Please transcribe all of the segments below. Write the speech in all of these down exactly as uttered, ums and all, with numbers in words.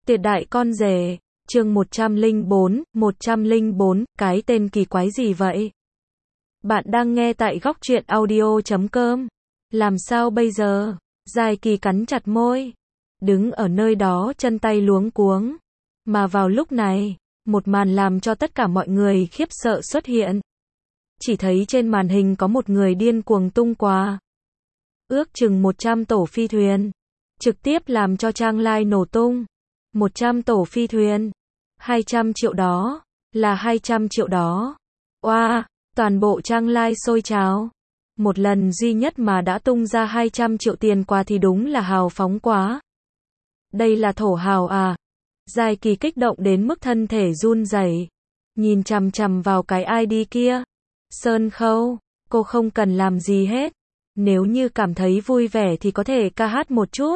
Tuyệt đại con rể, chương một trăm lẻ bốn, một trăm lẻ bốn, cái tên kỳ quái gì vậy? Bạn đang nghe tại góc truyện audio chấm com. Làm sao bây giờ? Giai Kỳ cắn chặt môi, đứng ở nơi đó chân tay luống cuống. Mà vào lúc này, một màn làm cho tất cả mọi người khiếp sợ xuất hiện. Chỉ thấy trên màn hình có một người điên cuồng tung quà. Ước chừng một trăm tổ phi thuyền. Trực tiếp làm cho trang live nổ tung. một trăm tổ phi thuyền. hai trăm triệu đó. Là hai trăm triệu đó. Oa, wow, toàn bộ trang live sôi trào. Một lần duy nhất mà đã tung ra hai trăm triệu tiền quà thì đúng là hào phóng quá. Đây là thổ hào à? Giai Kỳ kích động đến mức thân thể run rẩy, nhìn chằm chằm vào cái i đê kia. Sơn Khâu, cô không cần làm gì hết. Nếu như cảm thấy vui vẻ thì có thể ca hát một chút.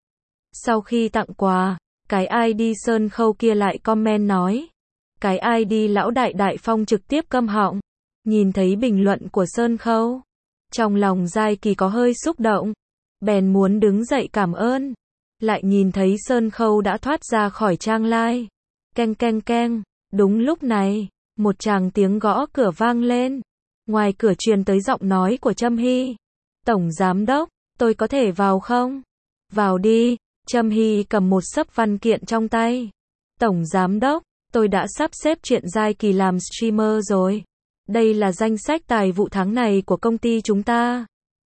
Sau khi tặng quà, cái i đê Sơn Khâu kia lại comment nói. Cái i đê lão đại Đại Phong trực tiếp câm họng. Nhìn thấy bình luận của Sơn Khâu, trong lòng Giai Kỳ có hơi xúc động, bèn muốn đứng dậy cảm ơn. Lại nhìn thấy Sơn Khâu đã thoát ra khỏi trang live. Keng keng keng, đúng lúc này, một tràng tiếng gõ cửa vang lên. Ngoài cửa truyền tới giọng nói của Trâm Hy. Tổng giám đốc, tôi có thể vào không? Vào đi. Trâm Hy cầm một xấp văn kiện trong tay. Tổng giám đốc, tôi đã sắp xếp chuyện Giai Kỳ làm streamer rồi. Đây là danh sách tài vụ tháng này của công ty chúng ta.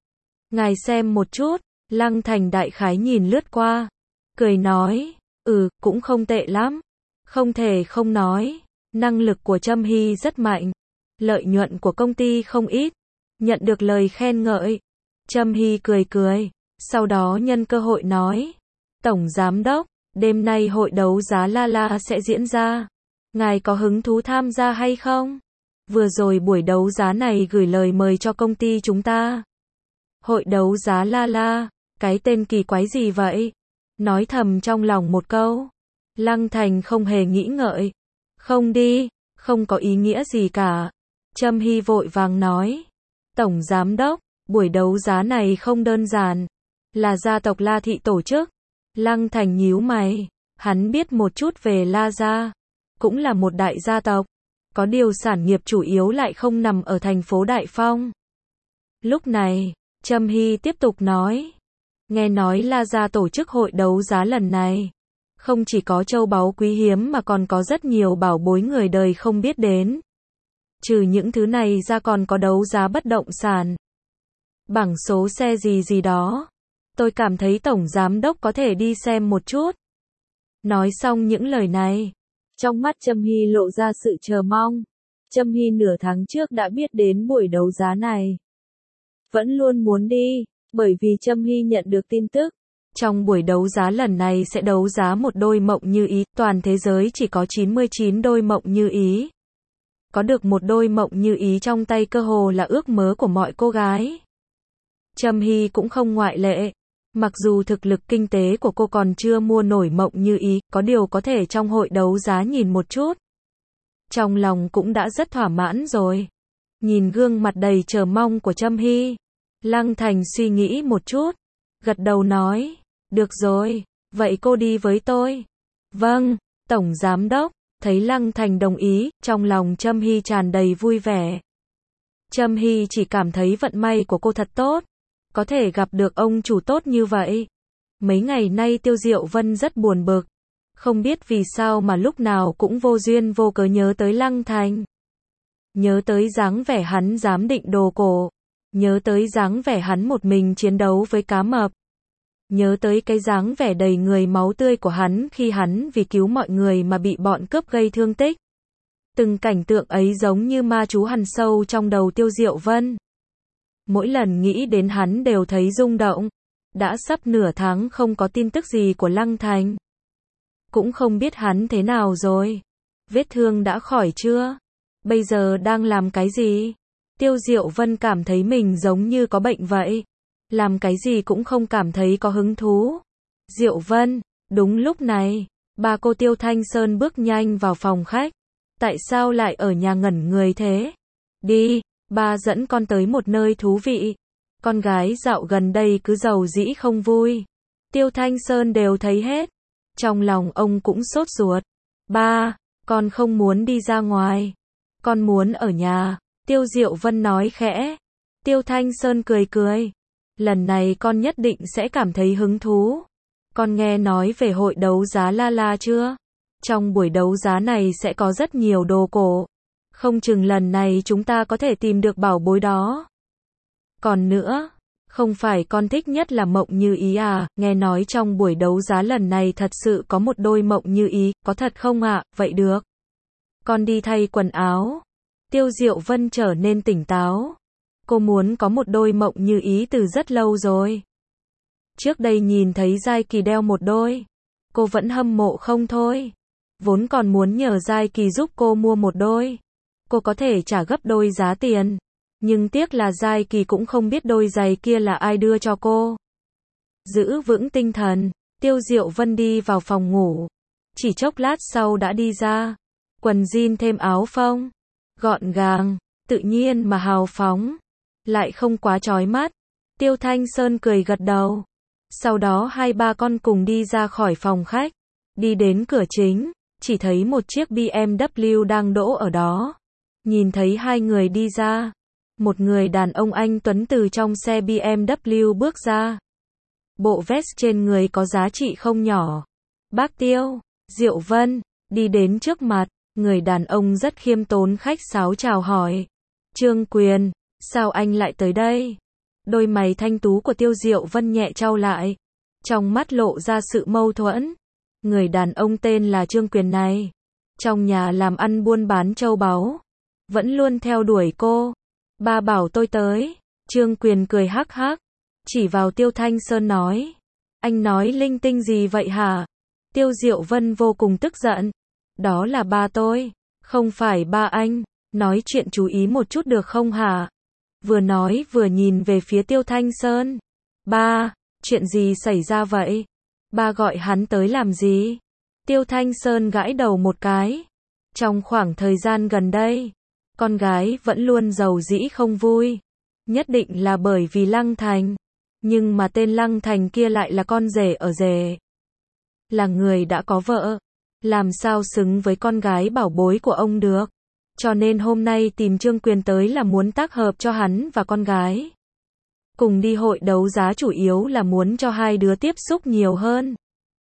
Ngài xem một chút. Lăng Thành đại khái nhìn lướt qua, cười nói, ừ, cũng không tệ lắm. Không thể không nói, năng lực của Trâm Hy rất mạnh, lợi nhuận của công ty không ít, nhận được lời khen ngợi. Trâm Hy cười cười, sau đó nhân cơ hội nói, Tổng Giám đốc, đêm nay hội đấu giá La La sẽ diễn ra. Ngài có hứng thú tham gia hay không? Vừa rồi buổi đấu giá này gửi lời mời cho công ty chúng ta. Hội đấu giá La La, cái tên kỳ quái gì vậy? Nói thầm trong lòng một câu. Lăng Thành không hề nghĩ ngợi. Không đi, không có ý nghĩa gì cả. Trâm Hy vội vàng nói. Tổng Giám đốc, buổi đấu giá này không đơn giản. Là gia tộc La Thị tổ chức. Lăng Thành nhíu mày. Hắn biết một chút về La gia. Cũng là một đại gia tộc. Có điều sản nghiệp chủ yếu lại không nằm ở thành phố Đại Phong. Lúc này, Trâm Hy tiếp tục nói. Nghe nói La gia tổ chức hội đấu giá lần này. Không chỉ có châu báu quý hiếm mà còn có rất nhiều bảo bối người đời không biết đến. Trừ những thứ này ra còn có đấu giá bất động sản. Bảng số xe gì gì đó. Tôi cảm thấy Tổng Giám đốc có thể đi xem một chút. Nói xong những lời này, trong mắt Trâm Hy lộ ra sự chờ mong. Trâm Hy nửa tháng trước đã biết đến buổi đấu giá này. Vẫn luôn muốn đi, bởi vì Trâm Hy nhận được tin tức. Trong buổi đấu giá lần này sẽ đấu giá một đôi mộng như ý, toàn thế giới chỉ có chín mươi chín đôi mộng như ý. Có được một đôi mộng như ý trong tay cơ hồ là ước mơ của mọi cô gái. Trâm Hy cũng không ngoại lệ. Mặc dù thực lực kinh tế của cô còn chưa mua nổi mộng như ý, có điều có thể trong hội đấu giá nhìn một chút. Trong lòng cũng đã rất thỏa mãn rồi. Nhìn gương mặt đầy chờ mong của Trâm Hy, Lăng Thành suy nghĩ một chút, gật đầu nói, được rồi, vậy cô đi với tôi. Vâng, Tổng Giám đốc. Thấy Lăng Thành đồng ý, trong lòng Trâm Hy tràn đầy vui vẻ. Trâm Hy chỉ cảm thấy vận may của cô thật tốt, có thể gặp được ông chủ tốt như vậy. Mấy ngày nay Tiêu Diệu Vân rất buồn bực, không biết vì sao mà lúc nào cũng vô duyên vô cớ nhớ tới Lăng Thành. Nhớ tới dáng vẻ hắn giám định đồ cổ, nhớ tới dáng vẻ hắn một mình chiến đấu với cá mập, nhớ tới cái dáng vẻ đầy người máu tươi của hắn khi hắn vì cứu mọi người mà bị bọn cướp gây thương tích. Từng cảnh tượng ấy giống như ma chú hằn sâu trong đầu Tiêu Diệu Vân. Mỗi lần nghĩ đến hắn đều thấy rung động. Đã sắp nửa tháng không có tin tức gì của Lăng Thành. Cũng không biết hắn thế nào rồi. Vết thương đã khỏi chưa? Bây giờ đang làm cái gì? Tiêu Diệu Vân cảm thấy mình giống như có bệnh vậy. Làm cái gì cũng không cảm thấy có hứng thú. Diệu Vân, đúng lúc này, ba cô Tiêu Thanh Sơn bước nhanh vào phòng khách. Tại sao lại ở nhà ngẩn người thế? Đi, ba dẫn con tới một nơi thú vị. Con gái dạo gần đây cứ giàu dĩ không vui. Tiêu Thanh Sơn đều thấy hết. Trong lòng ông cũng sốt ruột. Ba, con không muốn đi ra ngoài. Con muốn ở nhà. Tiêu Diệu Vân nói khẽ. Tiêu Thanh Sơn cười cười. Lần này con nhất định sẽ cảm thấy hứng thú. Con nghe nói về hội đấu giá La La chưa? Trong buổi đấu giá này sẽ có rất nhiều đồ cổ. Không chừng lần này chúng ta có thể tìm được bảo bối đó. Còn nữa, không phải con thích nhất là Mộng Như Ý à? Nghe nói trong buổi đấu giá lần này thật sự có một đôi Mộng Như Ý, có thật không ạ? À? Vậy được. Con đi thay quần áo. Tiêu Diệu Vân trở nên tỉnh táo. Cô muốn có một đôi Mộng Như Ý từ rất lâu rồi. Trước đây nhìn thấy Giai Kỳ đeo một đôi, cô vẫn hâm mộ không thôi. Vốn còn muốn nhờ Giai Kỳ giúp cô mua một đôi. Cô có thể trả gấp đôi giá tiền. Nhưng tiếc là Giai Kỳ cũng không biết đôi giày kia là ai đưa cho cô. Giữ vững tinh thần, Tiêu Diệu Vân đi vào phòng ngủ. Chỉ chốc lát sau đã đi ra. Quần jean thêm áo phông. Gọn gàng, tự nhiên mà hào phóng. Lại không quá chói mắt. Tiêu Thanh Sơn cười gật đầu. Sau đó hai ba con cùng đi ra khỏi phòng khách. Đi đến cửa chính, chỉ thấy một chiếc bê em vê đang đỗ ở đó. Nhìn thấy hai người đi ra. Một người đàn ông anh tuấn từ trong xe bê em vê bước ra. Bộ vest trên người có giá trị không nhỏ. Bác Tiêu, Diệu Vân, đi đến trước mặt. Người đàn ông rất khiêm tốn khách sáo chào hỏi. Trương Quyền, sao anh lại tới đây? Đôi mày thanh tú của Tiêu Diệu Vân nhẹ chau lại. Trong mắt lộ ra sự mâu thuẫn. Người đàn ông tên là Trương Quyền này. Trong nhà làm ăn buôn bán châu báu. Vẫn luôn theo đuổi cô. Ba bảo tôi tới. Trương Quyền cười hắc hắc. Chỉ vào Tiêu Thanh Sơn nói. Anh nói linh tinh gì vậy hả? Tiêu Diệu Vân vô cùng tức giận. Đó là ba tôi. Không phải ba anh. Nói chuyện chú ý một chút được không hả? Vừa nói vừa nhìn về phía Tiêu Thanh Sơn. Ba, chuyện gì xảy ra vậy? Ba gọi hắn tới làm gì? Tiêu Thanh Sơn gãi đầu một cái. Trong khoảng thời gian gần đây, con gái vẫn luôn giàu dĩ không vui. Nhất định là bởi vì Lăng Thành. Nhưng mà tên Lăng Thành kia lại là con rể ở rể. Là người đã có vợ. Làm sao xứng với con gái bảo bối của ông được. Cho nên hôm nay tìm Trương Quyền tới là muốn tác hợp cho hắn và con gái. Cùng đi hội đấu giá chủ yếu là muốn cho hai đứa tiếp xúc nhiều hơn.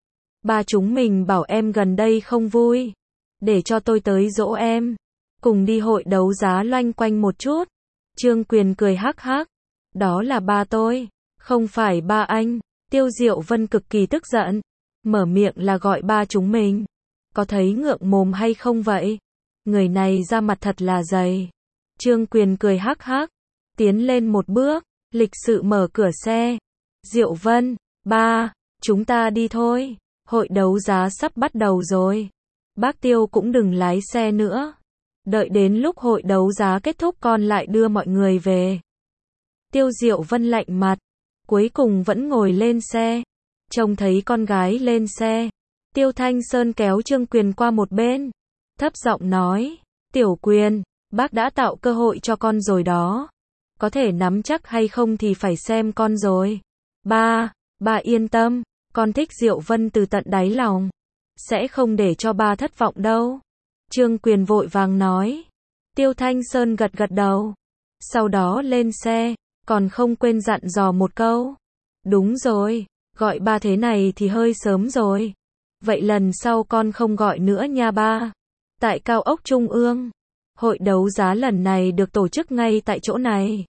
Ba chúng mình bảo em gần đây không vui. Để cho tôi tới dỗ em. Cùng đi hội đấu giá loanh quanh một chút. Trương Quyền cười hắc hắc. Đó là ba tôi. Không phải ba anh. Tiêu Diệu Vân cực kỳ tức giận. Mở miệng là gọi ba chúng mình. Có thấy ngượng mồm hay không vậy? Người này ra mặt thật là dày. Trương Quyền cười hắc hắc. Tiến lên một bước. Lịch sự mở cửa xe. Diệu Vân. Ba. Chúng ta đi thôi. Hội đấu giá sắp bắt đầu rồi. Bác Tiêu cũng đừng lái xe nữa. Đợi đến lúc hội đấu giá kết thúc con lại đưa mọi người về. Tiêu Diệu Vân lạnh mặt. Cuối cùng vẫn ngồi lên xe. Trông thấy con gái lên xe. Tiêu Thanh Sơn kéo Trương Quyền qua một bên. Thấp giọng nói. Tiểu Quyền, bác đã tạo cơ hội cho con rồi đó. Có thể nắm chắc hay không thì phải xem con rồi. Ba, ba yên tâm. Con thích Diệu Vân từ tận đáy lòng. Sẽ không để cho ba thất vọng đâu. Trương Quyền vội vàng nói. Tiêu Thanh Sơn gật gật đầu. Sau đó lên xe. Còn không quên dặn dò một câu. Đúng rồi. Gọi ba thế này thì hơi sớm rồi. Vậy lần sau con không gọi nữa nha ba. Tại cao ốc Trung ương. Hội đấu giá lần này được tổ chức ngay tại chỗ này.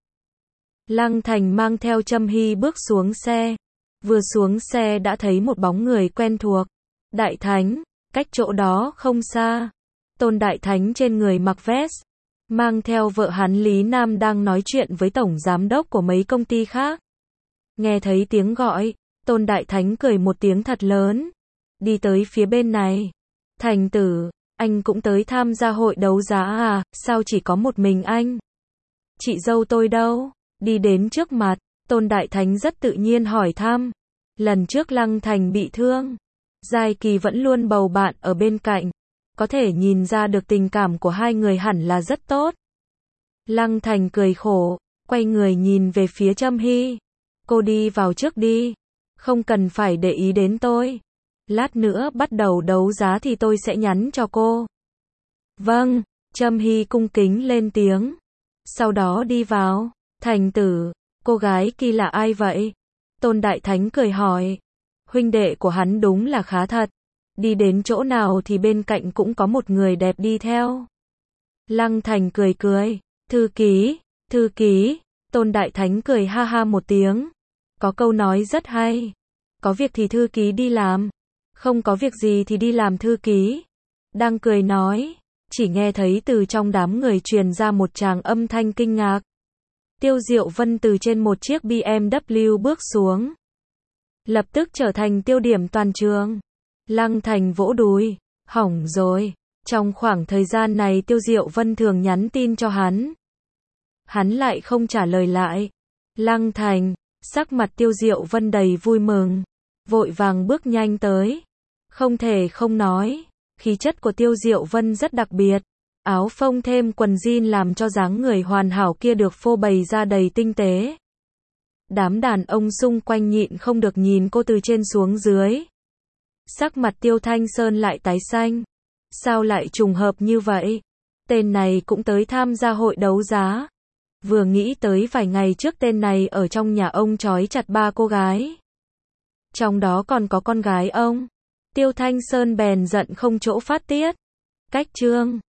Lăng Thành mang theo Trâm Hy bước xuống xe. Vừa xuống xe đã thấy một bóng người quen thuộc. Đại Thánh, cách chỗ đó không xa. Tôn Đại Thánh trên người mặc vest. Mang theo vợ hắn Lý Nam đang nói chuyện với tổng giám đốc của mấy công ty khác. Nghe thấy tiếng gọi, Tôn Đại Thánh cười một tiếng thật lớn. Đi tới phía bên này. Thành tử, anh cũng tới tham gia hội đấu giá à, sao chỉ có một mình anh? Chị dâu tôi đâu? Đi đến trước mặt, Tôn Đại Thánh rất tự nhiên hỏi thăm. Lần trước Lăng Thành bị thương, Giai Kỳ vẫn luôn bầu bạn ở bên cạnh. Có thể nhìn ra được tình cảm của hai người hẳn là rất tốt. Lăng Thành cười khổ, quay người nhìn về phía Trâm Hy. Cô đi vào trước đi. Không cần phải để ý đến tôi. Lát nữa bắt đầu đấu giá thì tôi sẽ nhắn cho cô. Vâng, Trâm Hy cung kính lên tiếng. Sau đó đi vào. Thành Tử, cô gái kia là ai vậy? Tôn Đại Thánh cười hỏi. Huynh đệ của hắn đúng là khá thật. Đi đến chỗ nào thì bên cạnh cũng có một người đẹp đi theo. Lăng Thành cười cười. Thư ký, thư ký. Tôn Đại Thánh cười ha ha một tiếng. Có câu nói rất hay. Có việc thì thư ký đi làm. Không có việc gì thì đi làm thư ký. Đang cười nói. Chỉ nghe thấy từ trong đám người truyền ra một tràng âm thanh kinh ngạc. Tiêu Diệu Vân từ trên một chiếc B M W bước xuống. Lập tức trở thành tiêu điểm toàn trường. Lăng Thành vỗ đùi. Hỏng rồi. Trong khoảng thời gian này Tiêu Diệu Vân thường nhắn tin cho hắn. Hắn lại không trả lời lại. Lăng Thành, sắc mặt Tiêu Diệu Vân đầy vui mừng. Vội vàng bước nhanh tới. Không thể không nói. Khí chất của Tiêu Diệu Vân rất đặc biệt. Áo phông thêm quần jean làm cho dáng người hoàn hảo kia được phô bày ra đầy tinh tế. Đám đàn ông xung quanh nhịn không được nhìn cô từ trên xuống dưới. Sắc mặt Tiêu Thanh Sơn lại tái xanh. Sao lại trùng hợp như vậy? Tên này cũng tới tham gia hội đấu giá. Vừa nghĩ tới vài ngày trước tên này ở trong nhà ông trói chặt ba cô gái. Trong đó còn có con gái ông. Tiêu Thanh Sơn bèn giận không chỗ phát tiết. Cách chương